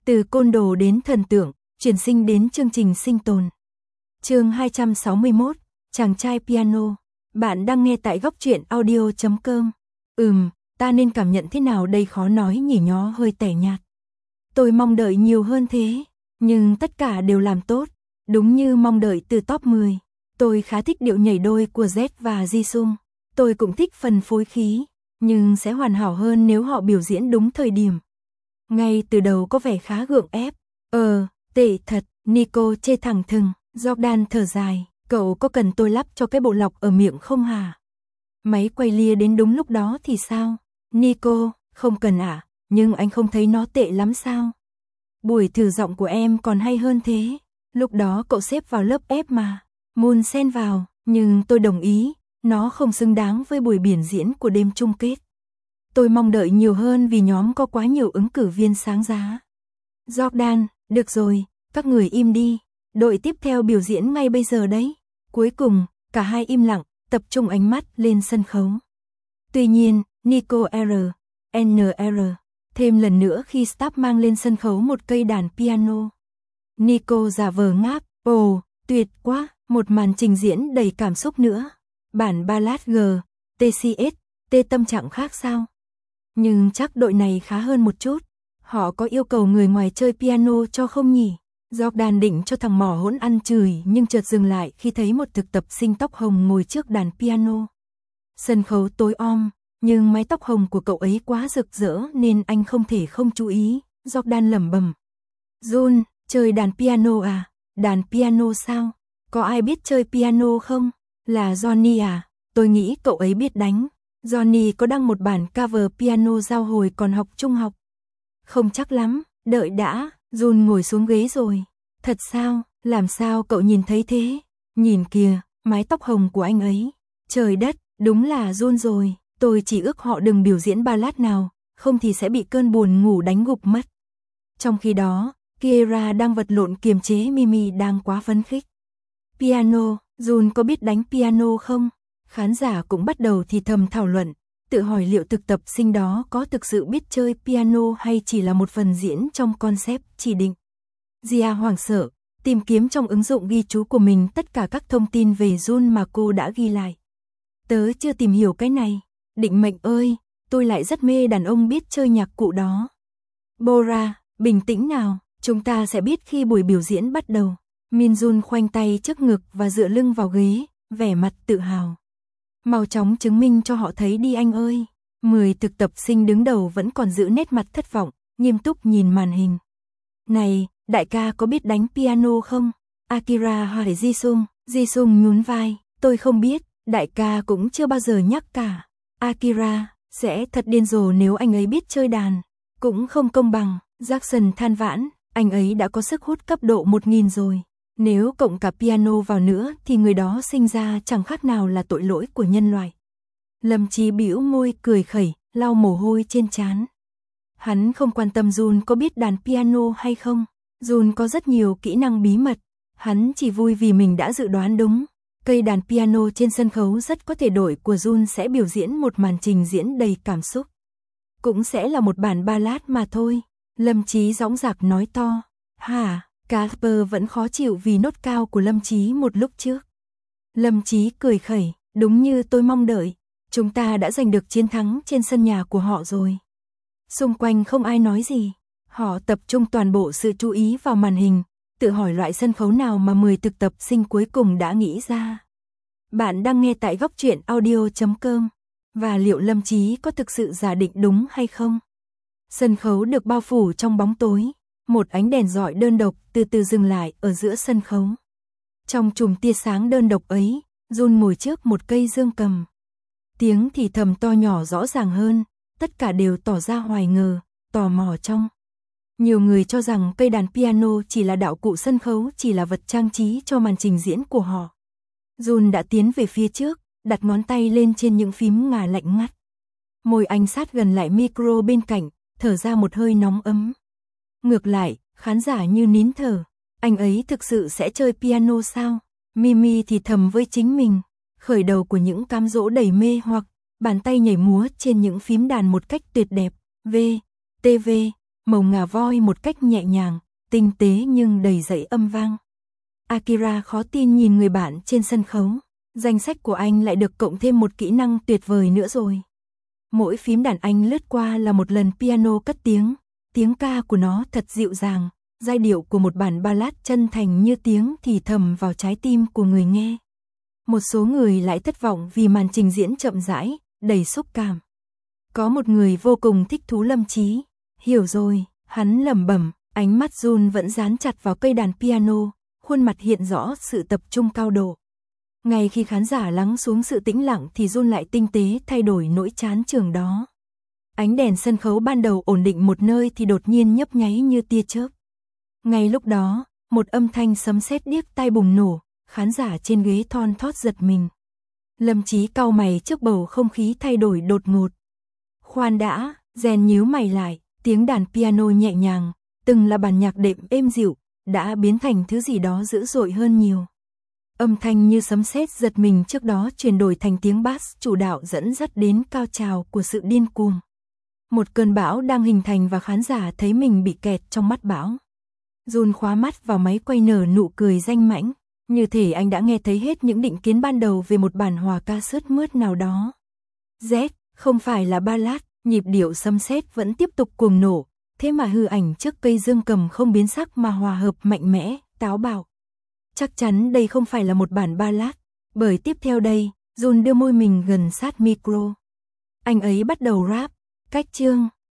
Từ côn đồ đến thần tượng, chuyển sinh đến chương trình sinh tồn. Chương 261, chàng trai piano. Bạn đang nghe tại góc truyện audio.com. Ta nên cảm nhận thế nào đây, khó nói nhỉ, nhó hơi tẻ nhạt. Tôi mong đợi nhiều hơn thế, nhưng tất cả đều làm tốt, đúng như mong đợi từ top 10. Tôi khá thích điệu nhảy đôi của Z và Jisung. Tôi cũng thích phần phối khí, nhưng sẽ hoàn hảo hơn nếu họ biểu diễn đúng thời điểm. Ngay từ đầu có vẻ khá gượng ép. Tệ thật, Nico chê thẳng thừng. Jordan thở dài, cậu có cần tôi lắp cho cái bộ lọc ở miệng không hả? Máy quay lia đến đúng lúc đó thì sao? Nico, không cần ạ, nhưng anh không thấy nó tệ lắm sao? Buổi thử giọng của em còn hay hơn thế. Lúc đó cậu xếp vào lớp F mà. Moon xen vào, nhưng tôi đồng ý, nó không xứng đáng với buổi biểu diễn của đêm chung kết. Tôi mong đợi nhiều hơn vì nhóm có quá nhiều ứng cử viên sáng giá. Jordan, được rồi, các người im đi. Đội tiếp theo biểu diễn ngay bây giờ đấy. Cuối cùng, cả hai im lặng, tập trung ánh mắt lên sân khấu. Tuy nhiên, Nico NR thêm lần nữa khi staff mang lên sân khấu một cây đàn piano. Nico giả vờ ngáp, tuyệt quá, một màn trình diễn đầy cảm xúc nữa. Bản ballad TCS, tâm trạng khác sao? Nhưng chắc đội này khá hơn một chút. Họ có yêu cầu người ngoài chơi piano cho không nhỉ? Jordan định cho thằng mỏ hỗn ăn chửi nhưng chợt dừng lại khi thấy một thực tập sinh tóc hồng ngồi trước đàn piano. Sân khấu tối om, nhưng mái tóc hồng của cậu ấy quá rực rỡ nên anh không thể không chú ý. Jordan lẩm bẩm. Jun, chơi đàn piano à? Đàn piano sao? Có ai biết chơi piano không? Là Johnny à? Tôi nghĩ cậu ấy biết đánh. Johnny có đăng một bản cover piano giao hồi còn học trung học. Không chắc lắm, đợi đã. Jun ngồi xuống ghế rồi. Thật sao? Làm sao cậu nhìn thấy thế? Nhìn kìa, mái tóc hồng của anh ấy. Trời đất, đúng là Jun rồi. Tôi chỉ ước họ đừng biểu diễn ballad nào, không thì sẽ bị cơn buồn ngủ đánh gục mất. Trong khi đó, Kiera đang vật lộn kiềm chế Mimi đang quá phấn khích. Piano, Jun có biết đánh piano không? Khán giả cũng bắt đầu thì thầm thảo luận, tự hỏi liệu thực tập sinh đó có thực sự biết chơi piano hay chỉ là một phần diễn trong concept chỉ định. Gia hoảng sợ, tìm kiếm trong ứng dụng ghi chú của mình tất cả các thông tin về Jun mà cô đã ghi lại. Tớ chưa tìm hiểu cái này. Định mệnh ơi, tôi lại rất mê đàn ông biết chơi nhạc cụ đó. Bora, bình tĩnh nào, chúng ta sẽ biết khi buổi biểu diễn bắt đầu. Minjun khoanh tay trước ngực và dựa lưng vào ghế, vẻ mặt tự hào. Mau chóng chứng minh cho họ thấy đi anh ơi. 10 thực tập sinh đứng đầu vẫn còn giữ nét mặt thất vọng, nghiêm túc nhìn màn hình. Này, đại ca có biết đánh piano không? Akira hỏi Jisung. Jisung nhún vai, tôi không biết, đại ca cũng chưa bao giờ nhắc cả. Akira, sẽ thật điên rồ nếu anh ấy biết chơi đàn. Cũng không công bằng, Jackson than vãn, anh ấy đã có sức hút cấp độ 1000 rồi. Nếu cộng cả piano vào nữa thì người đó sinh ra chẳng khác nào là tội lỗi của nhân loại. Lâm Chí bĩu môi cười khẩy, lau mồ hôi trên trán. Hắn không quan tâm Jun có biết đàn piano hay không. Jun có rất nhiều kỹ năng bí mật. Hắn chỉ vui vì mình đã dự đoán đúng. Cây đàn piano trên sân khấu rất có thể đội của Jun sẽ biểu diễn một màn trình diễn đầy cảm xúc. Cũng sẽ là một bản ballad mà thôi. Lâm Chí dõng dạc nói to. Hả? Casper vẫn khó chịu vì nốt cao của Lâm Chí một lúc trước. Lâm Chí cười khẩy, đúng như tôi mong đợi. Chúng ta đã giành được chiến thắng trên sân nhà của họ rồi. Xung quanh không ai nói gì. Họ tập trung toàn bộ sự chú ý vào màn hình, tự hỏi loại sân khấu nào mà 10 thực tập sinh cuối cùng đã nghĩ ra. Bạn đang nghe tại góc truyện audio.com. Và liệu Lâm Chí có thực sự giả định đúng hay không? Sân khấu được bao phủ trong bóng tối. Một ánh đèn rọi đơn độc từ từ dừng lại ở giữa sân khấu. Trong chùm tia sáng đơn độc ấy, Jun ngồi trước một cây dương cầm. Tiếng thì thầm to nhỏ rõ ràng hơn, tất cả đều tỏ ra hoài ngờ, tò mò trong. Nhiều người cho rằng cây đàn piano chỉ là đạo cụ sân khấu, chỉ là vật trang trí cho màn trình diễn của họ. Jun đã tiến về phía trước, đặt ngón tay lên trên những phím ngà lạnh ngắt. Môi anh sát gần lại micro bên cạnh, thở ra một hơi nóng ấm. Ngược lại, khán giả như nín thở. Anh ấy thực sự sẽ chơi piano sao? Mimi thì thầm với chính mình. Khởi đầu của những cám dỗ đầy mê hoặc, bàn tay nhảy múa trên những phím đàn một cách tuyệt đẹp. màu ngà voi một cách nhẹ nhàng, tinh tế nhưng đầy dẫy âm vang. Akira khó tin nhìn người bạn trên sân khấu, danh sách của anh lại được cộng thêm một kỹ năng tuyệt vời nữa rồi. Mỗi phím đàn anh lướt qua là một lần piano cất tiếng ca của nó thật dịu dàng, giai điệu của một bản ballad chân thành như tiếng thì thầm vào trái tim của người nghe. Một số người lại thất vọng vì màn trình diễn chậm rãi, đầy xúc cảm. Có một người vô cùng thích thú Lâm Chí. Hiểu rồi, hắn lẩm bẩm, ánh mắt Jun vẫn dán chặt vào cây đàn piano, khuôn mặt hiện rõ sự tập trung cao độ. Ngay khi khán giả lắng xuống sự tĩnh lặng thì Jun lại tinh tế thay đổi nỗi chán chường đó. Ánh đèn sân khấu ban đầu ổn định một nơi thì đột nhiên nhấp nháy như tia chớp. Ngay lúc đó, một âm thanh sấm sét điếc tai bùng nổ, khán giả trên ghế thon thót giật mình. Lâm Chí cau mày trước bầu không khí thay đổi đột ngột. Khoan đã, Gen nhíu mày lại, tiếng đàn piano nhẹ nhàng, từng là bản nhạc đệm êm dịu, đã biến thành thứ gì đó dữ dội hơn nhiều. Âm thanh như sấm sét giật mình trước đó chuyển đổi thành tiếng bass chủ đạo dẫn dắt đến cao trào của sự điên cuồng. Một cơn bão đang hình thành và khán giả thấy mình bị kẹt trong mắt bão. Jun khóa mắt vào máy quay nở nụ cười danh mãnh, như thể anh đã nghe thấy hết những định kiến ban đầu về một bản hòa ca sướt mướt nào đó. Z, không phải là ballad, nhịp điệu sấm sét vẫn tiếp tục cuồng nổ, thế mà hư ảnh trước cây dương cầm không biến sắc mà hòa hợp mạnh mẽ, táo bạo. Chắc chắn đây không phải là một bản ballad, bởi tiếp theo đây, Jun đưa môi mình gần sát micro. Anh ấy bắt đầu rap, cách chương,